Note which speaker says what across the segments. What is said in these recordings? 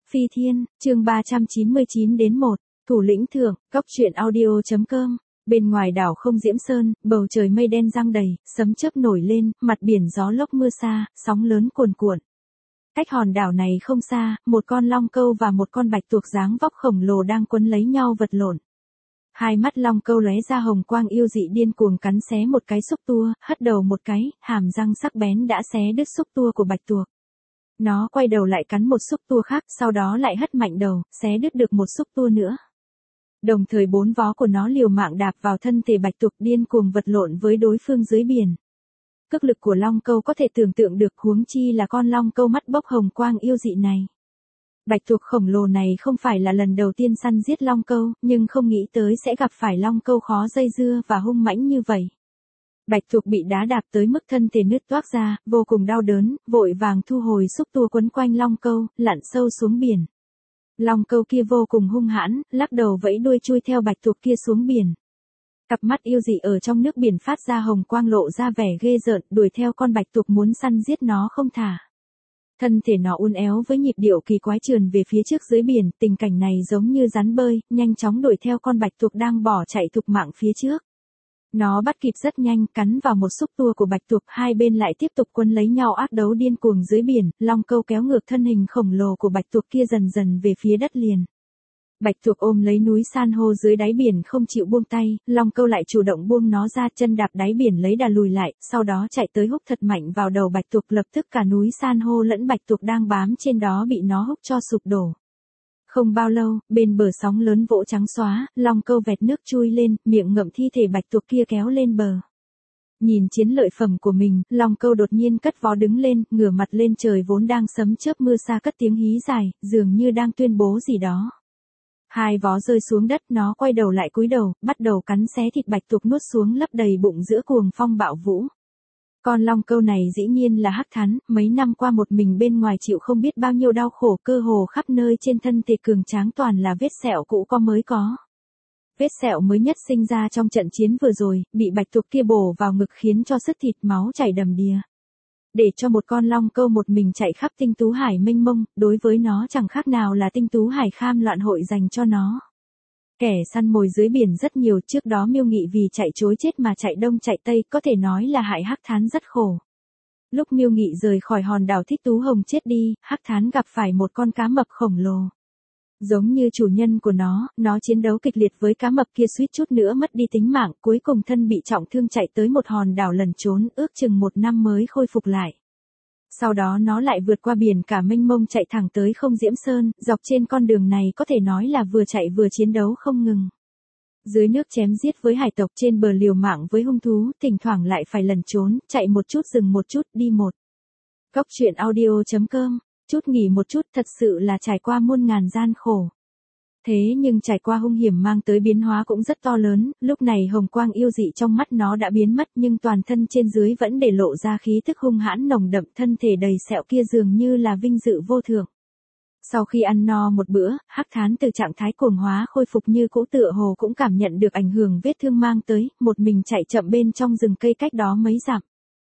Speaker 1: Phi Thiên, chương 399 đến 1, Thủ lĩnh thượng, Cóc truyện audio.com. Bên ngoài đảo Không Diễm Sơn, bầu trời mây đen giăng đầy, sấm chớp nổi lên, mặt biển gió lốc mưa xa, sóng lớn cuồn cuộn. Cách hòn đảo này không xa, một con long câu và một con bạch tuộc dáng vóc khổng lồ đang quấn lấy nhau vật lộn. Hai mắt long câu lóe ra hồng quang yêu dị điên cuồng cắn xé một cái xúc tua, hất đầu một cái, hàm răng sắc bén đã xé đứt xúc tua của bạch tuộc. Nó quay đầu lại cắn một xúc tua khác, sau đó lại hất mạnh đầu, xé đứt được một xúc tua nữa. Đồng thời bốn vó của nó liều mạng đạp vào thân thể bạch tuộc điên cuồng vật lộn với đối phương dưới biển. Cước lực của long câu có thể tưởng tượng được, huống chi là con long câu mắt bốc hồng quang yêu dị này. Bạch tuộc khổng lồ này không phải là lần đầu tiên săn giết long câu, nhưng không nghĩ tới sẽ gặp phải long câu khó dây dưa và hung mãnh như vậy. Bạch tuộc bị đá đạp tới mức thân thể nứt toác ra, vô cùng đau đớn, vội vàng thu hồi xúc tua quấn quanh long câu, lặn sâu xuống biển. Long câu kia vô cùng hung hãn, lắc đầu vẫy đuôi chui theo bạch tuộc kia xuống biển. Cặp mắt yêu dị ở trong nước biển phát ra hồng quang lộ ra vẻ ghê rợn, đuổi theo con bạch tuộc muốn săn giết nó không thả. Thân thể nó uốn éo với nhịp điệu kỳ quái trườn về phía trước dưới biển, tình cảnh này giống như rắn bơi, nhanh chóng đuổi theo con bạch tuộc đang bỏ chạy thục mạng phía trước. Nó bắt kịp rất nhanh, cắn vào một xúc tua của bạch tuộc, hai bên lại tiếp tục quấn lấy nhau ác đấu điên cuồng dưới biển, long câu kéo ngược thân hình khổng lồ của bạch tuộc kia dần dần về phía đất liền. Bạch tuộc ôm lấy núi san hô dưới đáy biển không chịu buông tay, long câu lại chủ động buông nó ra, chân đạp đáy biển lấy đà lùi lại, sau đó chạy tới húc thật mạnh vào đầu bạch tuộc, lập tức cả núi san hô lẫn bạch tuộc đang bám trên đó bị nó húc cho sụp đổ. Không bao lâu, bên bờ sóng lớn vỗ trắng xóa, long câu vẹt nước chui lên, miệng ngậm thi thể bạch tuộc kia kéo lên bờ. Nhìn chiến lợi phẩm của mình, long câu đột nhiên cất vó đứng lên, ngửa mặt lên trời vốn đang sấm chớp mưa xa cất tiếng hí dài, dường như đang tuyên bố gì đó. Hai vó rơi xuống đất, nó quay đầu lại cúi đầu, bắt đầu cắn xé thịt bạch tuộc nuốt xuống lấp đầy bụng giữa cuồng phong bạo vũ. Con long câu này dĩ nhiên là Hắc Thán, mấy năm qua một mình bên ngoài chịu không biết bao nhiêu đau khổ, cơ hồ khắp nơi trên thân thể cường tráng toàn là vết sẹo cũ có mới có. Vết sẹo mới nhất sinh ra trong trận chiến vừa rồi, bị bạch tuộc kia bổ vào ngực khiến cho sức thịt máu chảy đầm đìa. Để cho một con long câu một mình chạy khắp tinh tú hải mênh mông, đối với nó chẳng khác nào là tinh tú hải kham loạn hội dành cho nó. Kẻ săn mồi dưới biển rất nhiều, trước đó Miêu Nghị vì chạy trối chết mà chạy đông chạy tây, có thể nói là hại Hắc Thán rất khổ. Lúc Miêu Nghị rời khỏi hòn đảo Thích Tú Hồng chết đi, Hắc Thán gặp phải một con cá mập khổng lồ. Giống như chủ nhân của nó chiến đấu kịch liệt với cá mập kia suýt chút nữa mất đi tính mạng, cuối cùng thân bị trọng thương chạy tới một hòn đảo lẩn trốn, ước chừng 1 năm mới khôi phục lại. Sau đó nó lại vượt qua biển cả mênh mông chạy thẳng tới Không Diễm Sơn, dọc trên con đường này có thể nói là vừa chạy vừa chiến đấu không ngừng. Dưới nước chém giết với hải tộc, trên bờ liều mạng với hung thú, thỉnh thoảng lại phải lẩn trốn, chạy một chút dừng một chút, đi một. Cóc truyện audio.com, chút nghỉ một chút, thật sự là trải qua muôn ngàn gian khổ. Thế nhưng trải qua hung hiểm mang tới biến hóa cũng rất to lớn, lúc này hồng quang yêu dị trong mắt nó đã biến mất nhưng toàn thân trên dưới vẫn để lộ ra khí thức hung hãn nồng đậm, thân thể đầy sẹo kia dường như là vinh dự vô thượng. Sau khi ăn no một bữa, Hắc Thán từ trạng thái cuồng hóa khôi phục như cũ, tựa hồ cũng cảm nhận được ảnh hưởng vết thương mang tới, một mình chạy chậm bên trong rừng cây cách đó mấy dặm.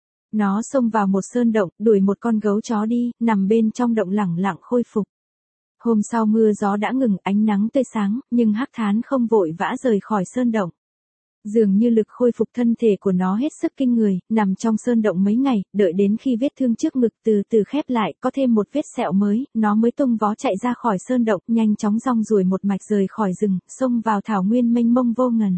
Speaker 1: Nó xông vào một sơn động, đuổi một con gấu chó đi, nằm bên trong động lẳng lặng khôi phục. Hôm sau mưa gió đã ngừng, ánh nắng tươi sáng, nhưng Hắc Thán không vội vã rời khỏi sơn động. Dường như lực khôi phục thân thể của nó hết sức kinh người, nằm trong sơn động mấy ngày, đợi đến khi vết thương trước ngực từ từ khép lại, có thêm một vết sẹo mới, nó mới tung vó chạy ra khỏi sơn động, nhanh chóng rong ruổi một mạch rời khỏi rừng, xông vào thảo nguyên mênh mông vô ngần.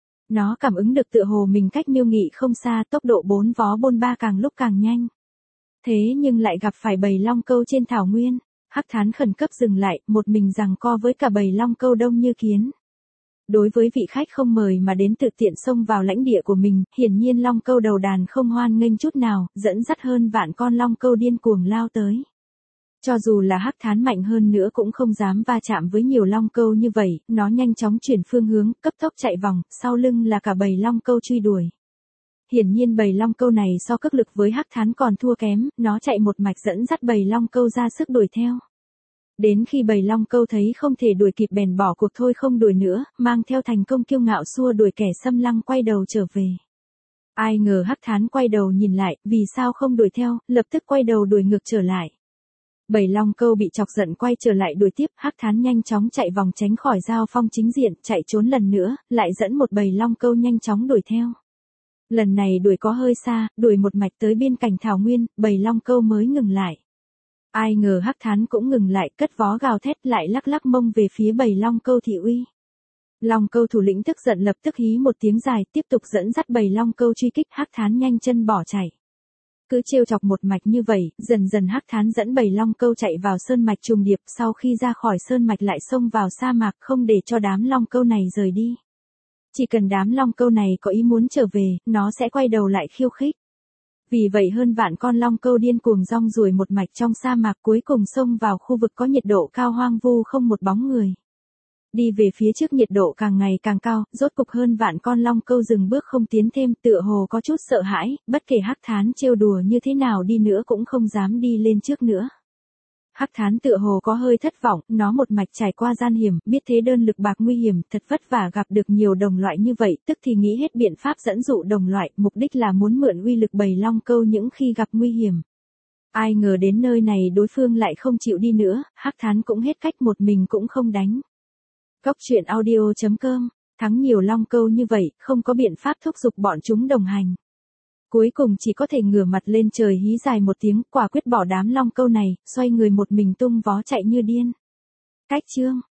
Speaker 1: Nó cảm ứng được tựa hồ mình cách Miêu Nghị không xa, tốc độ 4 vó bôn ba càng lúc càng nhanh. Thế nhưng lại gặp phải bầy long câu trên thảo nguyên. Hắc Thán khẩn cấp dừng lại, một mình giằng co với cả bầy long câu đông như kiến. Đối với vị khách không mời mà đến tự tiện xông vào lãnh địa của mình, hiển nhiên long câu đầu đàn không hoan nghênh chút nào, dẫn dắt hơn vạn con long câu điên cuồng lao tới. Cho dù là Hắc Thán mạnh hơn nữa cũng không dám va chạm với nhiều long câu như vậy, nó nhanh chóng chuyển phương hướng, cấp tốc chạy vòng, sau lưng là cả bầy long câu truy đuổi. Hiển nhiên bầy long câu này so cước lực với Hắc Thán còn thua kém, nó chạy một mạch dẫn dắt bầy long câu ra sức đuổi theo. Đến khi bầy long câu thấy không thể đuổi kịp bèn bỏ cuộc thôi không đuổi nữa, mang theo thành công kiêu ngạo xua đuổi kẻ xâm lăng quay đầu trở về. Ai ngờ Hắc Thán quay đầu nhìn lại, vì sao không đuổi theo, lập tức quay đầu đuổi ngược trở lại. Bầy long câu bị chọc giận quay trở lại đuổi tiếp, Hắc Thán nhanh chóng chạy vòng tránh khỏi Giao Phong chính diện, chạy trốn lần nữa, lại dẫn một bầy long câu nhanh chóng đuổi theo. Lần này đuổi có hơi xa, đuổi một mạch tới biên cảnh thảo nguyên, bầy long câu mới ngừng lại. Ai ngờ Hắc Thán cũng ngừng lại, cất vó gào thét lại lắc lắc mông về phía bầy long câu thị uy. Long câu thủ lĩnh tức giận lập tức hí một tiếng dài, tiếp tục dẫn dắt bầy long câu truy kích, Hắc Thán nhanh chân bỏ chạy. Cứ trêu chọc một mạch như vậy, dần dần Hắc Thán dẫn bầy long câu chạy vào sơn mạch trùng điệp, sau khi ra khỏi sơn mạch lại xông vào sa mạc, không để cho đám long câu này rời đi. Chỉ cần đám long câu này có ý muốn trở về, nó sẽ quay đầu lại khiêu khích. Vì vậy hơn vạn con long câu điên cuồng rong ruổi một mạch trong sa mạc, cuối cùng xông vào khu vực có nhiệt độ cao hoang vu không một bóng người. Đi về phía trước nhiệt độ càng ngày càng cao, rốt cục hơn vạn con long câu dừng bước không tiến thêm, tựa hồ có chút sợ hãi, bất kể Hắc Thán trêu đùa như thế nào đi nữa cũng không dám đi lên trước nữa. Hắc Thán tựa hồ có hơi thất vọng, nó một mạch trải qua gian hiểm, biết thế đơn lực bạc nguy hiểm, thật vất vả gặp được nhiều đồng loại như vậy, tức thì nghĩ hết biện pháp dẫn dụ đồng loại, mục đích là muốn mượn uy lực bầy long câu những khi gặp nguy hiểm. Ai ngờ đến nơi này đối phương lại không chịu đi nữa, Hắc Thán cũng hết cách, một mình cũng không đánh. Góc truyện audio.com, thắng nhiều long câu như vậy, không có biện pháp thúc giục bọn chúng đồng hành. Cuối cùng chỉ có thể ngửa mặt lên trời hí dài một tiếng, quả quyết bỏ đám long câu này, xoay người một mình tung vó chạy như điên. Cách chương